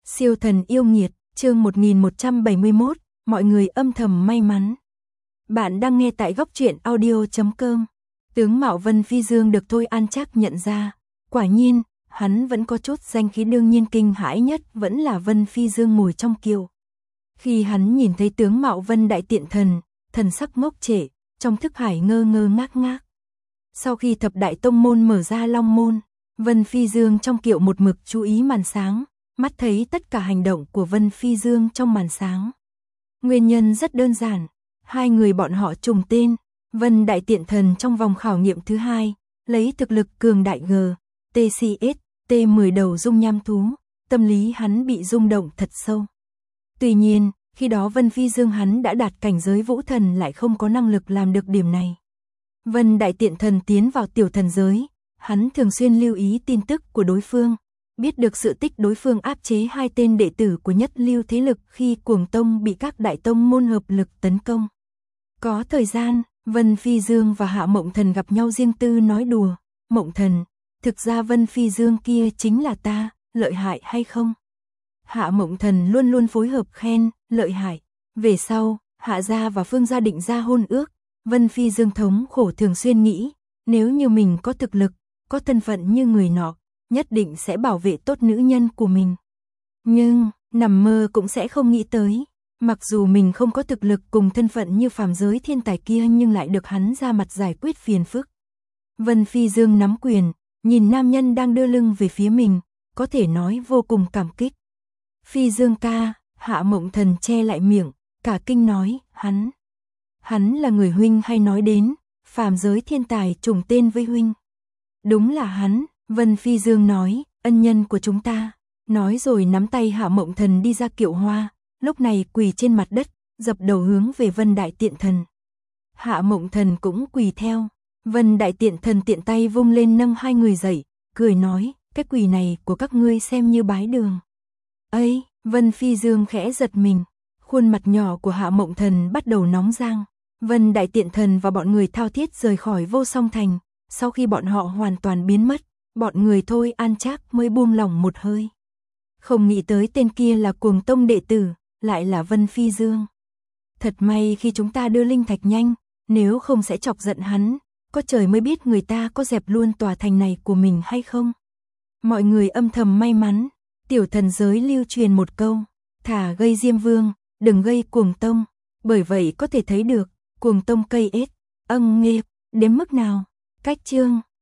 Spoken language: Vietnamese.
Siêu thần yêu nghiệt, chương 1171, mọi người âm thầm may mắn. Bạn đang nghe tại góc truyện audio.com. Tướng mạo Vân Phi Dương được Thôi An Trác nhận ra. Quả nhiên, hắn vẫn có chút danh khí, đương nhiên kinh hãi nhất vẫn là Vân Phi Dương ngồi trong kiệu. Khi hắn nhìn thấy tướng mạo Vân Đại Tiện Thần, thần sắc ngốc trệ, trong thức hải ngơ ngơ ngác ngác. Sau khi thập đại tông môn mở ra long môn, Vân Phi Dương trong kiệu một mực chú ý màn sáng, mắt thấy tất cả hành động của Vân Phi Dương trong màn sáng. Nguyên nhân rất đơn giản, hai người bọn họ trùng tên, Vân Đại Tiện Thần trong vòng khảo nghiệm thứ hai, lấy thực lực cường đại TCS, T10 đầu dung nham thú, tâm lý hắn bị rung động thật sâu. Tuy nhiên, khi đó Vân Phi Dương hắn đã đạt cảnh giới vũ thần lại không có năng lực làm được điểm này. Vân Đại Tiện Thần tiến vào tiểu thần giới, hắn thường xuyên lưu ý tin tức của đối phương, biết được sự tích đối phương áp chế hai tên đệ tử của nhất lưu thế lực khi Cuồng Tông bị các đại tông môn hợp lực tấn công. Có thời gian, Vân Phi Dương và Hạ Mộng Thần gặp nhau riêng tư nói đùa, Mộng Thần, thực ra Vân Phi Dương kia chính là ta, lợi hại hay không? Hạ Mộng Thần luôn luôn phối hợp khen, lợi hại. Về sau, Hạ gia và Phương gia định ra hôn ước, Vân Phi Dương thống khổ thường xuyên nghĩ, nếu như mình có thực lực, có thân phận như người nọ, nhất định sẽ bảo vệ tốt nữ nhân của mình. Nhưng, nằm mơ cũng sẽ không nghĩ tới, mặc dù mình không có thực lực cùng thân phận như phàm giới thiên tài kia nhưng lại được hắn ra mặt giải quyết phiền phức. Vân Phi Dương nắm quyền, nhìn nam nhân đang đưa lưng về phía mình, có thể nói vô cùng cảm kích. Phi Dương ca, Hạ Mộng Thần che lại miệng, cả kinh nói, hắn là người huynh hay nói đến, phàm giới thiên tài trùng tên với huynh. Đúng là hắn, Vân Phi Dương nói, ân nhân của chúng ta. Nói rồi nắm tay Hạ Mộng Thần đi ra kiệu hoa, lúc này quỳ trên mặt đất, dập đầu hướng về Vân Đại Tiện Thần. Hạ Mộng Thần cũng quỳ theo, Vân Đại Tiện Thần tiện tay vung lên nâng hai người dậy, cười nói, cái quỳ này của các ngươi xem như bái đường. Ây, Vân Phi Dương khẽ giật mình, khuôn mặt nhỏ của Hạ Mộng Thần bắt đầu nóng rang. Vân Đại Tiện Thần và bọn người thao thiết rời khỏi Vô Song Thành, sau khi bọn họ hoàn toàn biến mất, bọn người Thôi An Trác mới buông lỏng một hơi. Không nghĩ tới tên kia là Cuồng Tông đệ tử, lại là Vân Phi Dương. Thật may khi chúng ta đưa linh thạch nhanh, nếu không sẽ chọc giận hắn, có trời mới biết người ta có dẹp luôn tòa thành này của mình hay không. Mọi người âm thầm may mắn, tiểu thần giới lưu truyền một câu, thả gây Diêm Vương, đừng gây Cuồng Tông, bởi vậy có thể thấy được, Cuồng Tông cây ết, âng nghê, đến mức nào. Cách chương